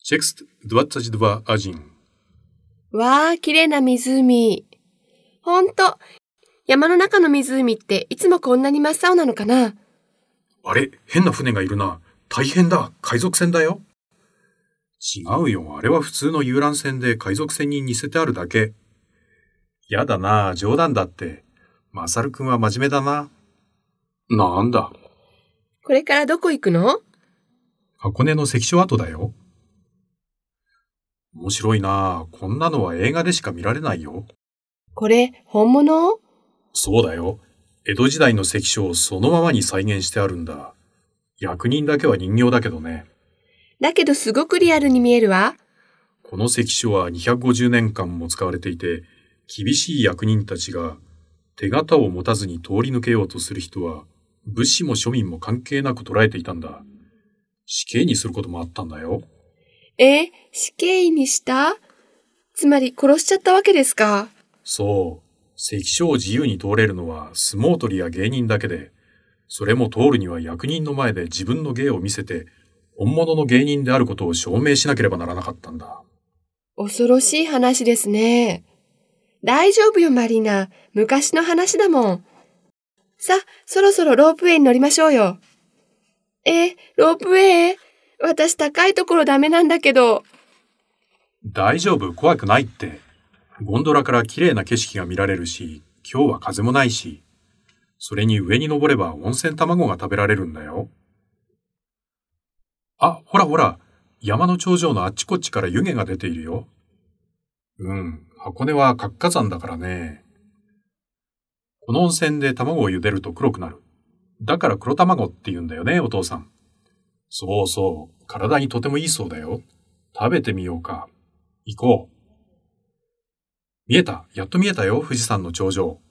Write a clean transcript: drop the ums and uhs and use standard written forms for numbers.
Текст 22.1. わあ、綺麗な湖。ほんと、山の中の湖っていつもこんなに真っ青なのかな？ あれ、変な船がいるな。大変だ、海賊船だよ。違うよ、あれは普通の遊覧船で海賊船に似せてあるだけ。やだな、冗談だって。マサルくんは真面目だな。なんだ。 これからどこ行くの？ 箱根の関所跡だよ。面白いな、こんなのは映画でしか見られないよ。 これ、本物？ そうだよ。江戸時代の関所をそのままに再現してあるんだ。役人だけは人形だけどね。 だけどすごくリアルに見えるわ。 この関所は250年間も使われていて、厳しい役人たちが手形を持たずに通り抜けようとする人は、武士も庶民も関係なく捕らえていたんだ。死刑にすることもあったんだよ。 死刑にした？つまり殺しちゃったわけですか？ そう。関所を自由に通れるのは相撲取りや芸人だけで、それも通るには役人の前で自分の芸を見せて、本物の芸人であることを証明しなければならなかったんだ。 恐ろしい話ですね。大丈夫よ、マリナ。昔の話だもん。さ、そろそろロープウェイに乗りましょうよ。ロープウェイ？私高いところダメなんだけど。 大丈夫、怖くないって。ゴンドラから綺麗な景色が見られるし、今日は風もないし、それに上に登れば温泉卵が食べられるんだよ。あ、ほらほら、山の頂上のあっちこっちから湯気が出ているよ。箱根は活火山だからね。この温泉で卵を茹でると黒くなる。だから黒卵って言うんだよね、お父さん。そうそう、体にとてもいいそうだよ。食べてみようか。行こう。見えた、やっと見えたよ、富士山の頂上。